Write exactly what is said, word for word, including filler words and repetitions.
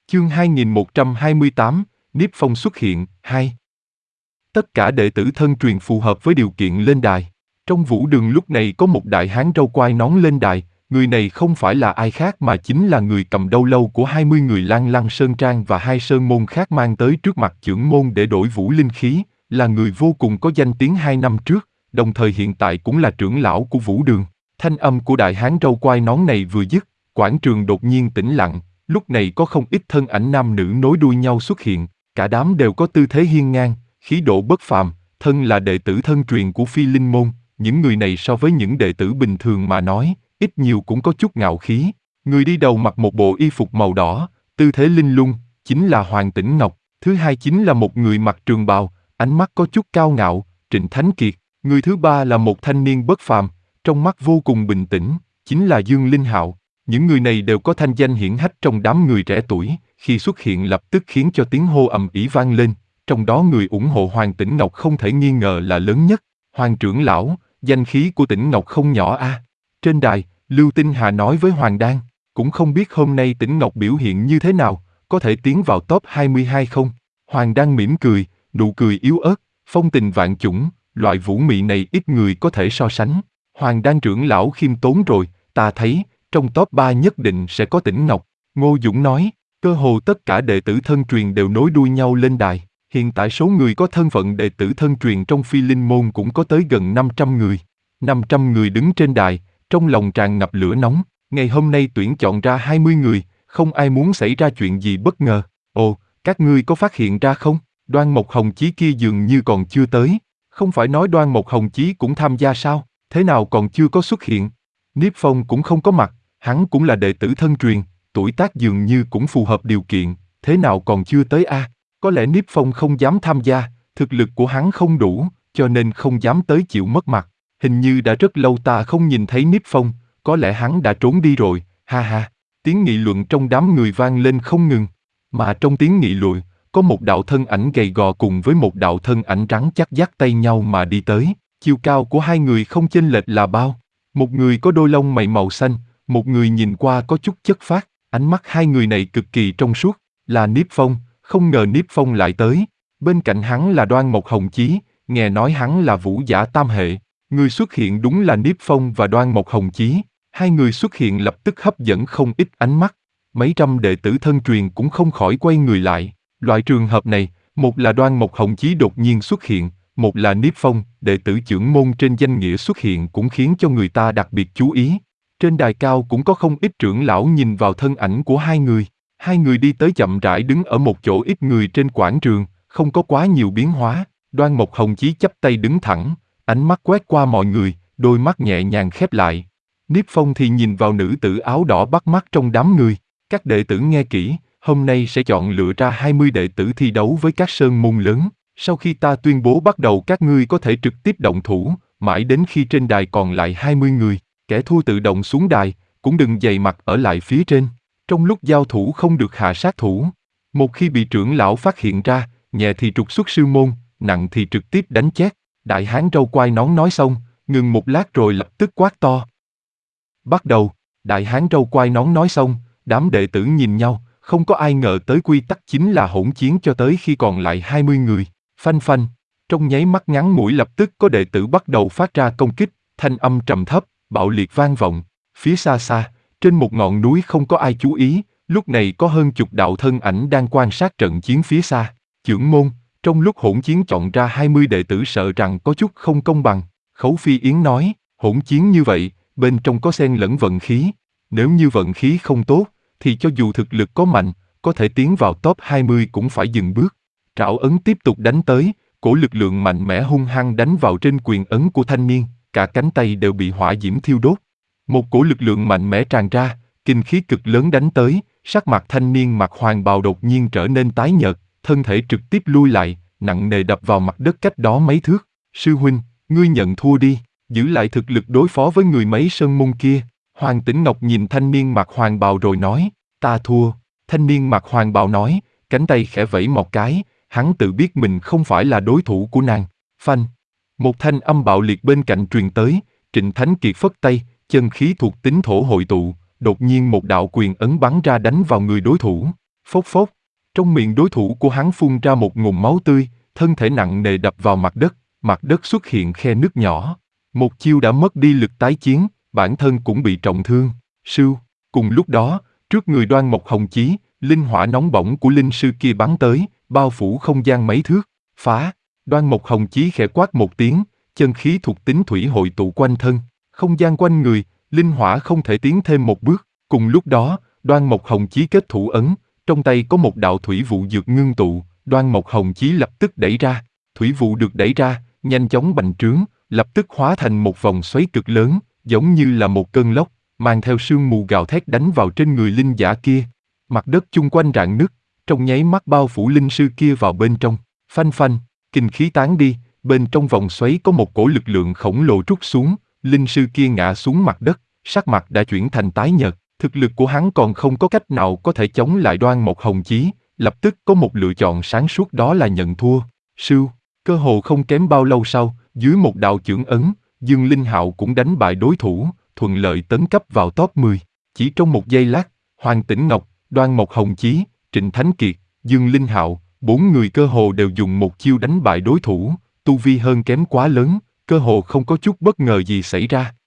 Chương hai nghìn một trăm hai mươi tám, Niếp Phong xuất hiện, hai. Tất cả đệ tử thân truyền phù hợp với điều kiện lên đài. Trong vũ đường lúc này có một đại hán râu quai nón lên đài, người này không phải là ai khác mà chính là người cầm đầu lâu của hai mươi người Lan Lăng Sơn Trang và hai sơn môn khác mang tới trước mặt chưởng môn để đổi vũ linh khí, là người vô cùng có danh tiếng hai năm trước, đồng thời hiện tại cũng là trưởng lão của vũ đường. Thanh âm của đại hán râu quai nón này vừa dứt, quảng trường đột nhiên tĩnh lặng. Lúc này có không ít thân ảnh nam nữ nối đuôi nhau xuất hiện, cả đám đều có tư thế hiên ngang, khí độ bất phàm, thân là đệ tử thân truyền của Phi Linh môn, những người này so với những đệ tử bình thường mà nói, ít nhiều cũng có chút ngạo khí. Người đi đầu mặc một bộ y phục màu đỏ, tư thế linh lung, chính là Hoàng Tĩnh Ngọc. Thứ hai chính là một người mặc trường bào, ánh mắt có chút cao ngạo, Trịnh Thánh Kiệt. Người thứ ba là một thanh niên bất phàm, trong mắt vô cùng bình tĩnh, chính là Dương Linh Hạo. Những người này đều có thanh danh hiển hách trong đám người trẻ tuổi, khi xuất hiện lập tức khiến cho tiếng hô ầm ĩ vang lên, trong đó người ủng hộ Hoàng Tĩnh Ngọc không thể nghi ngờ là lớn nhất. Hoàng trưởng lão, danh khí của Tĩnh Ngọc không nhỏ a. À. Trên đài, Lưu Tinh Hà nói với Hoàng Đan, cũng không biết hôm nay Tĩnh Ngọc biểu hiện như thế nào, có thể tiến vào top hai mươi hai không? Hoàng Đan mỉm cười, nụ cười yếu ớt, phong tình vạn chủng, loại vũ mị này ít người có thể so sánh. Hoàng Đan trưởng lão khiêm tốn rồi, ta thấy, trong top ba nhất định sẽ có Tĩnh Ngọc. Ngô Dũng nói, cơ hồ tất cả đệ tử thân truyền đều nối đuôi nhau lên đài. Hiện tại số người có thân phận đệ tử thân truyền trong Phi Linh môn cũng có tới gần năm trăm người. năm trăm người đứng trên đài, trong lòng tràn ngập lửa nóng. Ngày hôm nay tuyển chọn ra hai mươi người, không ai muốn xảy ra chuyện gì bất ngờ. Ồ, các ngươi có phát hiện ra không? Đoan Mộc Hồng Chí kia dường như còn chưa tới. Không phải nói Đoan Mộc Hồng Chí cũng tham gia sao? Thế nào còn chưa có xuất hiện? Niếp Phong cũng không có mặt. Hắn cũng là đệ tử thân truyền, tuổi tác dường như cũng phù hợp điều kiện, thế nào còn chưa tới a? À? Có lẽ Niếp Phong không dám tham gia, thực lực của hắn không đủ, cho nên không dám tới chịu mất mặt. Hình như đã rất lâu ta không nhìn thấy Niếp Phong, có lẽ hắn đã trốn đi rồi, ha ha. Tiếng nghị luận trong đám người vang lên không ngừng, mà trong tiếng nghị luận, có một đạo thân ảnh gầy gò cùng với một đạo thân ảnh trắng chắc dắt tay nhau mà đi tới. Chiều cao của hai người không chênh lệch là bao. Một người có đôi lông mày màu xanh, một người nhìn qua có chút chất phác, ánh mắt hai người này cực kỳ trong suốt, là Niếp Phong, không ngờ Niếp Phong lại tới. Bên cạnh hắn là Đoan Mộc Hồng Chí, nghe nói hắn là vũ giả tam hệ. Người xuất hiện đúng là Niếp Phong và Đoan Mộc Hồng Chí, hai người xuất hiện lập tức hấp dẫn không ít ánh mắt. Mấy trăm đệ tử thân truyền cũng không khỏi quay người lại. Loại trường hợp này, một là Đoan Mộc Hồng Chí đột nhiên xuất hiện, một là Niếp Phong, đệ tử chưởng môn trên danh nghĩa xuất hiện cũng khiến cho người ta đặc biệt chú ý. Trên đài cao cũng có không ít trưởng lão nhìn vào thân ảnh của hai người. Hai người đi tới chậm rãi đứng ở một chỗ ít người trên quảng trường, không có quá nhiều biến hóa. Đoan Mộc Hồng Chí chắp tay đứng thẳng, ánh mắt quét qua mọi người, đôi mắt nhẹ nhàng khép lại. Niếp Phong thì nhìn vào nữ tử áo đỏ bắt mắt trong đám người. Các đệ tử nghe kỹ, hôm nay sẽ chọn lựa ra hai mươi đệ tử thi đấu với các sơn môn lớn. Sau khi ta tuyên bố bắt đầu các ngươi có thể trực tiếp động thủ, mãi đến khi trên đài còn lại hai mươi người. Kẻ thua tự động xuống đài, cũng đừng dày mặt ở lại phía trên. Trong lúc giao thủ không được hạ sát thủ. Một khi bị trưởng lão phát hiện ra, nhẹ thì trục xuất sư môn, nặng thì trực tiếp đánh chết. Đại hán râu quai nón nói xong, ngừng một lát rồi lập tức quát to. Bắt đầu, đại hán râu quai nón nói xong, đám đệ tử nhìn nhau, không có ai ngờ tới quy tắc chính là hỗn chiến cho tới khi còn lại hai mươi người. Phanh phanh, trong nháy mắt ngắn ngủi lập tức có đệ tử bắt đầu phát ra công kích, thanh âm trầm thấp, bạo liệt vang vọng. Phía xa xa, trên một ngọn núi không có ai chú ý, lúc này có hơn chục đạo thân ảnh đang quan sát trận chiến phía xa. Chưởng môn, trong lúc hỗn chiến chọn ra hai mươi đệ tử sợ rằng có chút không công bằng. Khấu Phi Yến nói, hỗn chiến như vậy, bên trong có xen lẫn vận khí. Nếu như vận khí không tốt, thì cho dù thực lực có mạnh, có thể tiến vào top hai mươi cũng phải dừng bước. Trảo ấn tiếp tục đánh tới, cổ lực lượng mạnh mẽ hung hăng đánh vào trên quyền ấn của thanh niên, cả cánh tay đều bị hỏa diễm thiêu đốt. Một cổ lực lượng mạnh mẽ tràn ra, kinh khí cực lớn đánh tới, sắc mặt thanh niên mặc hoàng bào đột nhiên trở nên tái nhợt, thân thể trực tiếp lui lại, nặng nề đập vào mặt đất cách đó mấy thước. Sư huynh, ngươi nhận thua đi, giữ lại thực lực đối phó với người mấy sơn môn kia. Hoàng Tĩnh Ngọc nhìn thanh niên mặc hoàng bào rồi nói, ta thua. Thanh niên mặc hoàng bào nói, cánh tay khẽ vẫy một cái, hắn tự biết mình không phải là đối thủ của nàng. Phanh, một thanh âm bạo liệt bên cạnh truyền tới, Trịnh Thánh Kiệt phất tay, chân khí thuộc tính thổ hội tụ, đột nhiên một đạo quyền ấn bắn ra đánh vào người đối thủ. Phốc phốc, trong miệng đối thủ của hắn phun ra một ngụm máu tươi, thân thể nặng nề đập vào mặt đất, mặt đất xuất hiện khe nứt nhỏ. Một chiêu đã mất đi lực tái chiến, bản thân cũng bị trọng thương. Sưu, cùng lúc đó, trước người Đoan Mộc Hồng Chí, linh hỏa nóng bỏng của linh sư kia bắn tới, bao phủ không gian mấy thước. Phá! Đoan Mộc Hồng Chí khẽ quát một tiếng, chân khí thuộc tính thủy hội tụ quanh thân, không gian quanh người, linh hỏa không thể tiến thêm một bước. Cùng lúc đó, Đoan Mộc Hồng Chí kết thủ ấn, trong tay có một đạo thủy vụ dược ngưng tụ, Đoan Mộc Hồng Chí lập tức đẩy ra. Thủy vụ được đẩy ra, nhanh chóng bành trướng, lập tức hóa thành một vòng xoáy cực lớn, giống như là một cơn lốc, mang theo sương mù gào thét đánh vào trên người linh giả kia. Mặt đất chung quanh rạn nứt, trong nháy mắt bao phủ linh sư kia vào bên trong. Phanh phanh, kinh khí tán đi, bên trong vòng xoáy có một cổ lực lượng khổng lồ trút xuống, linh sư kia ngã xuống mặt đất, sắc mặt đã chuyển thành tái nhợt. Thực lực của hắn còn không có cách nào có thể chống lại Đoan Mộc Hồng Chí, lập tức có một lựa chọn sáng suốt, đó là nhận thua. Sưu, cơ hồ không kém bao lâu sau, dưới một đạo chưởng ấn, Dương Linh Hạo cũng đánh bại đối thủ, thuận lợi tấn cấp vào top mười. Chỉ trong một giây lát, Hoàng Tĩnh Ngọc, Đoan Mộc Hồng Chí, Trịnh Thánh Kiệt, Dương Linh Hạo, bốn người cơ hồ đều dùng một chiêu đánh bại đối thủ, tu vi hơn kém quá lớn, cơ hồ không có chút bất ngờ gì xảy ra.